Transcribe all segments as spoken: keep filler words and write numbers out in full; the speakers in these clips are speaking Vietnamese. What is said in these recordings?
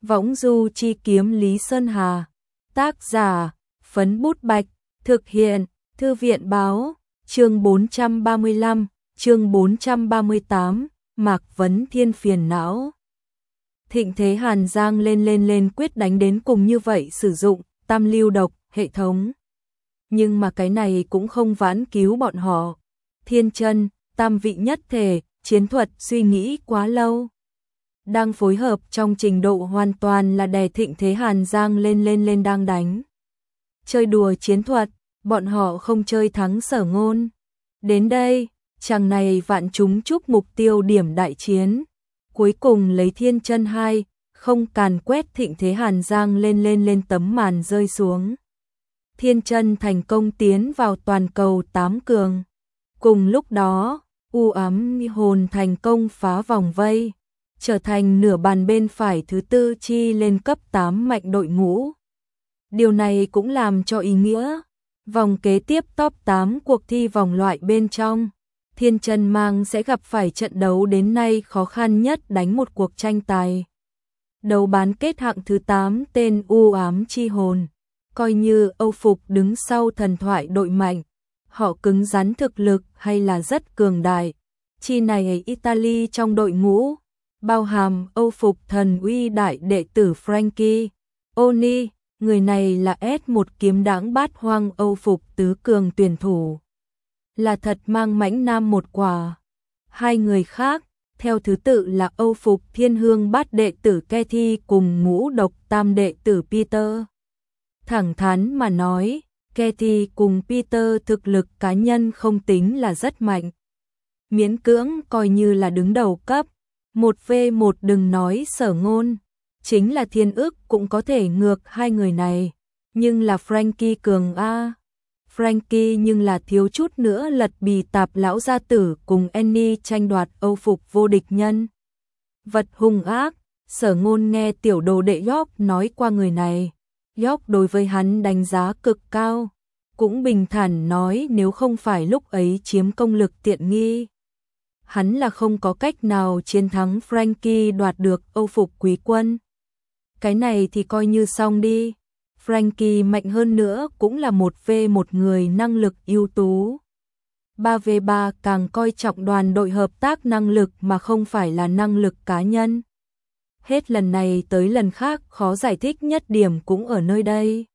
Võng du chi kiếm Lý Sơn Hà. Tác giả, Phấn Bút Bạch. Thực hiện, Thư viện báo. Chương bốn trăm ba mươi lăm, chương bốn trăm ba mươi tám, Mạc Vấn Thiên phiền não. Thịnh thế Hàn Giang lên lên lên quyết đánh đến cùng như vậy, sử dụng tam lưu độc hệ thống. Nhưng mà cái này cũng không vãn cứu bọn họ. Thiên chân, tam vị nhất thể, chiến thuật suy nghĩ quá lâu. Đang phối hợp trong trình độ hoàn toàn là đè thịnh thế Hàn Giang lên lên lên đang đánh. Chơi đùa chiến thuật, bọn họ không chơi thắng Sở Ngôn. Đến đây, chàng này vạn chúng chúc mục tiêu điểm đại chiến. Cuối cùng lấy thiên chân hai, không càn quét thịnh thế Hàn Giang lên lên lên tấm màn rơi xuống. Thiên chân thành công tiến vào toàn cầu tám cường. Cùng lúc đó, u ám hồn thành công phá vòng vây, trở thành nửa bàn bên phải thứ tư chi lên cấp tám mạnh đội ngũ. Điều này cũng làm cho ý nghĩa, vòng kế tiếp top tám cuộc thi vòng loại bên trong, Thiên Chân Mang sẽ gặp phải trận đấu đến nay khó khăn nhất đánh một cuộc tranh tài. Đấu bán kết hạng thứ tám tên U Ám Chi Hồn, coi như Âu Phục đứng sau thần thoại đội mạnh, họ cứng rắn thực lực hay là rất cường đại. Chi này Italy trong đội ngũ, bao hàm Âu Phục thần uy đại đệ tử Frankie Oni, người này là S một kiếm đãng bát hoang Âu Phục tứ cường tuyển thủ. Là thật mang mãnh nam một quả. Hai người khác, theo thứ tự là Âu Phục thiên hương bát đệ tử Kethy cùng ngũ độc tam đệ tử Peter. Thẳng thắn mà nói, Kethy cùng Peter thực lực cá nhân không tính là rất mạnh. Miễn cưỡng coi như là đứng đầu cấp. Một vs một đừng nói Sở Ngôn, chính là Thiên Ức cũng có thể ngược hai người này. Nhưng là Frankie cường a. Frankie nhưng là thiếu chút nữa lật bì tạp lão gia tử cùng Annie tranh đoạt Âu Phục vô địch nhân. Vật hung ác, Sở Ngôn nghe tiểu đồ đệ York nói qua người này. York đối với hắn đánh giá cực cao, cũng bình thản nói nếu không phải lúc ấy chiếm công lực tiện nghi, hắn là không có cách nào chiến thắng Frankie đoạt được Âu Phục quý quân. Cái này thì coi như xong đi. Frankie mạnh hơn nữa cũng là một vs một người năng lực ưu tú. ba vs ba càng coi trọng đoàn đội hợp tác năng lực mà không phải là năng lực cá nhân. Hết lần này tới lần khác khó giải thích nhất điểm cũng ở nơi đây.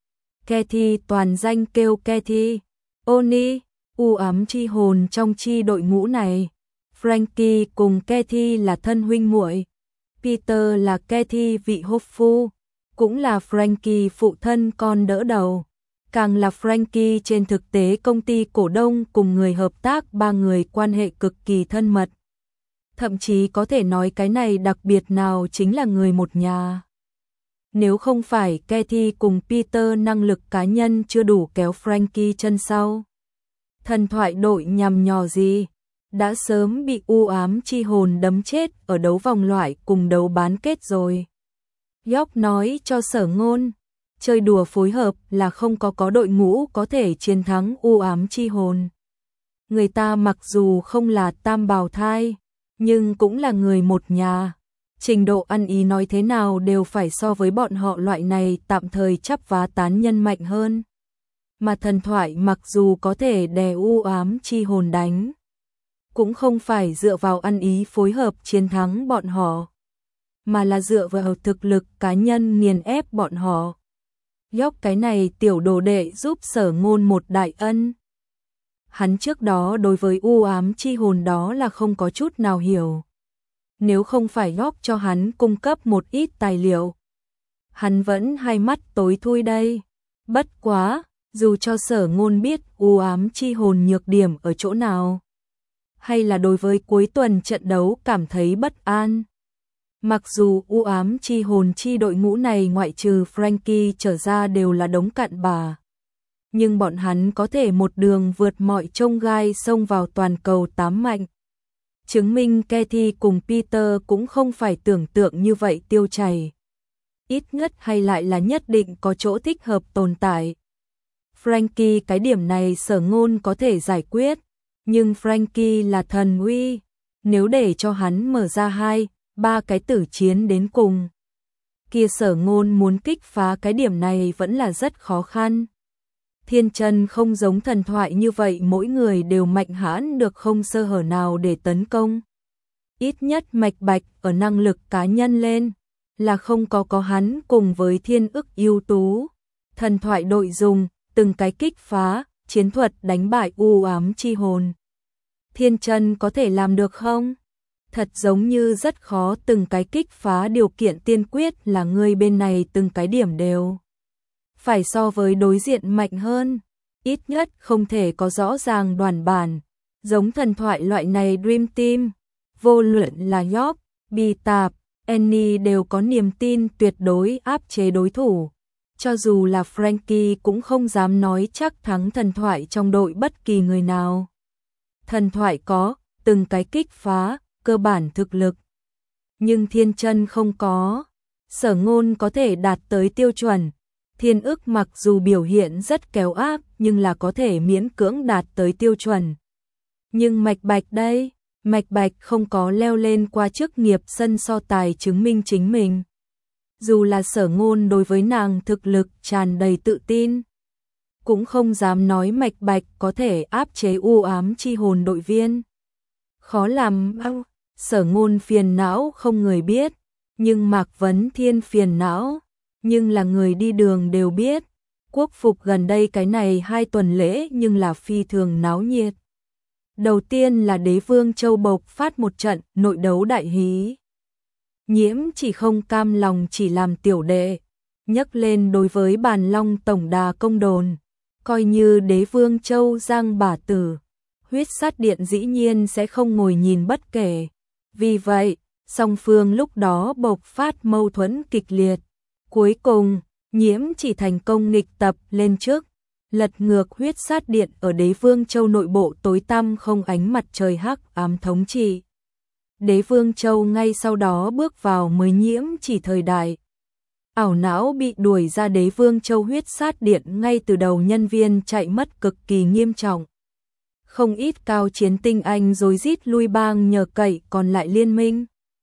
Kethy toàn danh kêu Kethy Oni, u ám chi hồn trong chi đội ngũ này. Frankie cùng Kethy là thân huynh muội. Peter là Kethy vị hôn phu, cũng là Frankie phụ thân con đỡ đầu. Càng là Frankie trên thực tế công ty cổ đông cùng người hợp tác ba người quan hệ cực kỳ thân mật. Thậm chí có thể nói cái này đặc biệt nào chính là người một nhà. Nếu không phải Kethy cùng Peter năng lực cá nhân chưa đủ kéo Frankie chân sau, thần thoại đội nhằm nhò gì đã sớm bị u ám chi hồn đấm chết ở đấu vòng loại cùng đấu bán kết rồi. York nói cho Sở Ngôn, chơi đùa phối hợp là không có có đội ngũ có thể chiến thắng u ám chi hồn. Người ta mặc dù không là tam bào thai, nhưng cũng là người một nhà. Trình độ ăn ý nói thế nào đều phải so với bọn họ loại này tạm thời chắp vá tán nhân mạnh hơn. Mà thần thoại mặc dù có thể đè u ám chi hồn đánh, cũng không phải dựa vào ăn ý phối hợp chiến thắng bọn họ, mà là dựa vào thực lực cá nhân nghiền ép bọn họ. York cái này tiểu đồ đệ giúp Sở Ngôn một đại ân. Hắn trước đó đối với u ám chi hồn đó là không có chút nào hiểu. Nếu không phải York cho hắn cung cấp một ít tài liệu, hắn vẫn hai mắt tối thui đây. Bất quá, dù cho Sở Ngôn biết u ám chi hồn nhược điểm ở chỗ nào, hay là đối với cuối tuần trận đấu cảm thấy bất an. Mặc dù u ám chi hồn chi đội ngũ này ngoại trừ Frankie trở ra đều là đống cặn bà, nhưng bọn hắn có thể một đường vượt mọi chông gai xông vào toàn cầu tám mạnh. Chứng minh Kethy cùng Peter cũng không phải tưởng tượng như vậy tiêu chảy. Ít nhất hay lại là nhất định có chỗ thích hợp tồn tại. Frankie cái điểm này Sở Ngôn có thể giải quyết, nhưng Frankie là thần uy, nếu để cho hắn mở ra hai, ba cái tử chiến đến cùng, kia Sở Ngôn muốn kích phá cái điểm này vẫn là rất khó khăn. Thiên chân không giống thần thoại như vậy mỗi người đều mạnh hãn được không sơ hở nào để tấn công. Ít nhất Mạch Bạch ở năng lực cá nhân lên là không có có hắn cùng với thiên ức ưu tú. Thần thoại đội dùng từng cái kích phá, chiến thuật đánh bại u ám chi hồn. Thiên chân có thể làm được không? Thật giống như rất khó, từng cái kích phá điều kiện tiên quyết là người bên này từng cái điểm đều phải so với đối diện mạnh hơn. Ít nhất không thể có rõ ràng đoàn bản. Giống thần thoại loại này Dream Team, vô luận là Job, Bi Tạp, Annie đều có niềm tin tuyệt đối áp chế đối thủ. Cho dù là Frankie cũng không dám nói chắc thắng thần thoại trong đội bất kỳ người nào. Thần thoại có từng cái kích phá, cơ bản thực lực. Nhưng thiên chân không có. Sở Ngôn có thể đạt tới tiêu chuẩn. Thiên ức mặc dù biểu hiện rất kéo áp nhưng là có thể miễn cưỡng đạt tới tiêu chuẩn. Nhưng Mạch Bạch đây, Mạch Bạch không có leo lên qua chức nghiệp sân so tài chứng minh chính mình. Dù là Sở Ngôn đối với nàng thực lực tràn đầy tự tin, cũng không dám nói Mạch Bạch có thể áp chế u ám chi hồn đội viên. Khó làm bao, Sở Ngôn phiền não không người biết, nhưng Mạc Vấn Thiên phiền não, nhưng là người đi đường đều biết. Quốc phục gần đây cái này hai tuần lễ nhưng là phi thường náo nhiệt. Đầu tiên là Đế Vương Châu bộc phát một trận nội đấu đại hí. Nhiễm chỉ không cam lòng chỉ làm tiểu đệ, nhấc lên đối với Bàn Long tổng đà công đồn, coi như Đế Vương Châu giang bả tử, Huyết Sát Điện dĩ nhiên sẽ không ngồi nhìn bất kể. Vì vậy, song phương lúc đó bộc phát mâu thuẫn kịch liệt. Cuối cùng, Nhiễm chỉ thành công nghịch tập lên trước, lật ngược Huyết Sát Điện ở Đế Vương Châu nội bộ tối tăm không ánh mặt trời hắc ám thống trị. Đế Vương Châu ngay sau đó bước vào mới Nhiễm chỉ thời đại. Ảo não bị đuổi ra Đế Vương Châu Huyết Sát Điện ngay từ đầu, nhân viên chạy mất cực kỳ nghiêm trọng. Không ít cao chiến tinh anh rối rít lui bang nhờ cậy còn lại liên minh.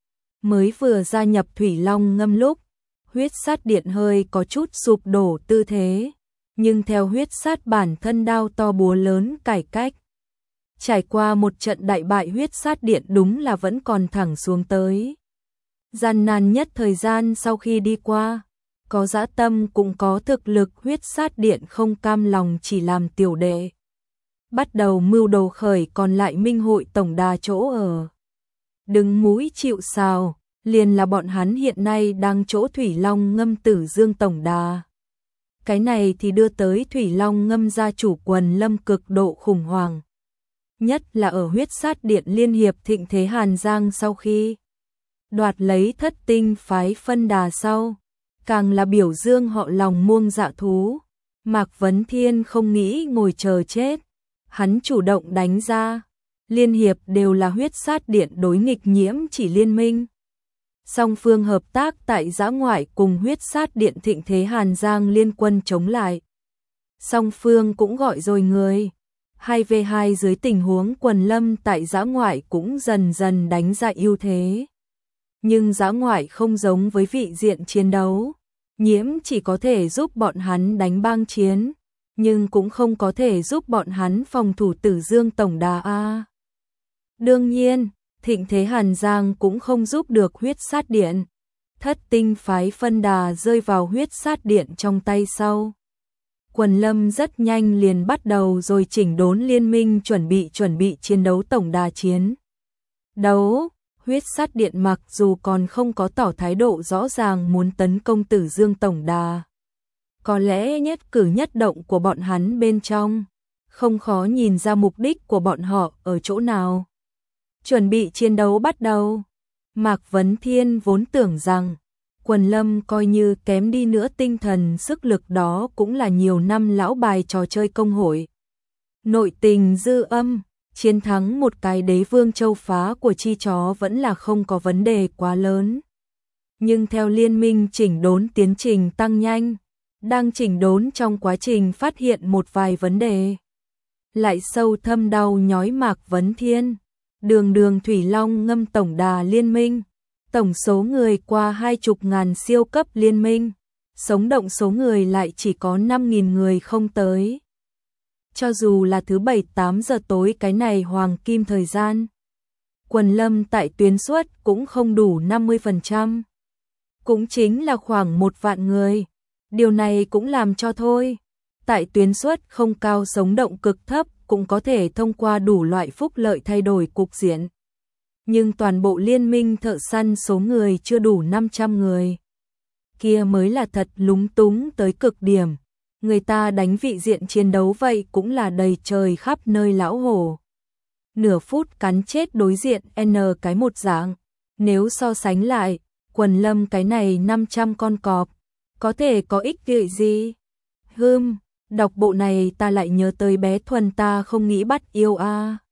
Mới vừa gia nhập Thủy Long Ngâm lúc, Huyết Sát Điện hơi có chút sụp đổ tư thế, nhưng theo Huyết Sát bản thân đao to búa lớn cải cách, trải qua một trận đại bại, Huyết Sát Điện đúng là vẫn còn thẳng xuống tới. Gian nan nhất thời gian sau khi đi qua, có dã tâm cũng có thực lực, Huyết Sát Điện không cam lòng chỉ làm tiểu đệ, bắt đầu mưu đồ khởi còn lại minh hội tổng đà chỗ ở. Đứng mũi chịu sào, liền là bọn hắn hiện nay đang chỗ Thủy Long Ngâm Tử Dương tổng đà. Cái này thì đưa tới Thủy Long Ngâm gia chủ Quần Lâm cực độ khủng hoảng. Nhất là ở Huyết Sát Điện liên hiệp thịnh thế Hàn Giang sau khi đoạt lấy Thất Tinh phái phân đà sau, càng là biểu dương họ lòng muông dạ thú. Mạc Vấn Thiên không nghĩ ngồi chờ chết, hắn chủ động đánh ra. Liên hiệp đều là Huyết Sát Điện đối nghịch Nhiễm chỉ liên minh. Song phương hợp tác tại dã ngoại cùng Huyết Sát Điện thịnh thế Hàn Giang liên quân chống lại. Song phương cũng gọi rồi người. hai vs hai dưới tình huống Quần Lâm tại dã ngoại cũng dần dần đánh ra ưu thế. Nhưng dã ngoại không giống với vị diện chiến đấu. Nhiễm chỉ có thể giúp bọn hắn đánh bang chiến, nhưng cũng không có thể giúp bọn hắn phòng thủ Tử Dương tổng đà a. Đương nhiên, thịnh thế Hàn Giang cũng không giúp được Huyết Sát Điện. Thất Tinh phái phân đà rơi vào Huyết Sát Điện trong tay sau. Quần Lâm rất nhanh liền bắt đầu rồi chỉnh đốn liên minh, chuẩn bị chuẩn bị chiến đấu tổng đà chiến. Đấu, Huyết Sát Điện mặc dù còn không có tỏ thái độ rõ ràng muốn tấn công Tử Dương tổng đà. Có lẽ nhất cử nhất động của bọn hắn bên trong, không khó nhìn ra mục đích của bọn họ ở chỗ nào. Chuẩn bị chiến đấu bắt đầu. Mạc Vấn Thiên vốn tưởng rằng Quần Lâm coi như kém đi nữa tinh thần sức lực đó cũng là nhiều năm lão bài trò chơi công hội. Nội tình dư âm, chiến thắng một cái Đế Vương Châu phá của chi chó vẫn là không có vấn đề quá lớn. Nhưng theo liên minh chỉnh đốn tiến trình tăng nhanh, đang chỉnh đốn trong quá trình phát hiện một vài vấn đề, lại sâu thâm đau nhói Mạc Vấn Thiên. Đường đường Thủy Long Ngâm tổng đà liên minh, Tổng số người qua hai chục ngàn siêu cấp liên minh, sống động số người lại chỉ có năm nghìn người không tới. Cho dù là thứ bảy tám giờ tối cái này hoàng kim thời gian, quần lâm tại tuyến suất cũng không đủ năm mươi phần trăm. Cũng chính là khoảng một vạn người. Điều này cũng làm cho thôi. Tại tuyến suất không cao sống động cực thấp cũng có thể thông qua đủ loại phúc lợi thay đổi cục diện. Nhưng toàn bộ liên minh thợ săn số người chưa đủ năm trăm người. Kia mới là thật lúng túng tới cực điểm. Người ta đánh vị diện chiến đấu vậy cũng là đầy trời khắp nơi lão hổ. Nửa phút cắn chết đối diện N cái một dạng. Nếu so sánh lại, quần lâm cái này năm trăm con cọp, có thể có ích lợi gì? Hừm, đọc bộ này ta lại nhớ tới bé Thuần ta không nghĩ bắt yêu a. À.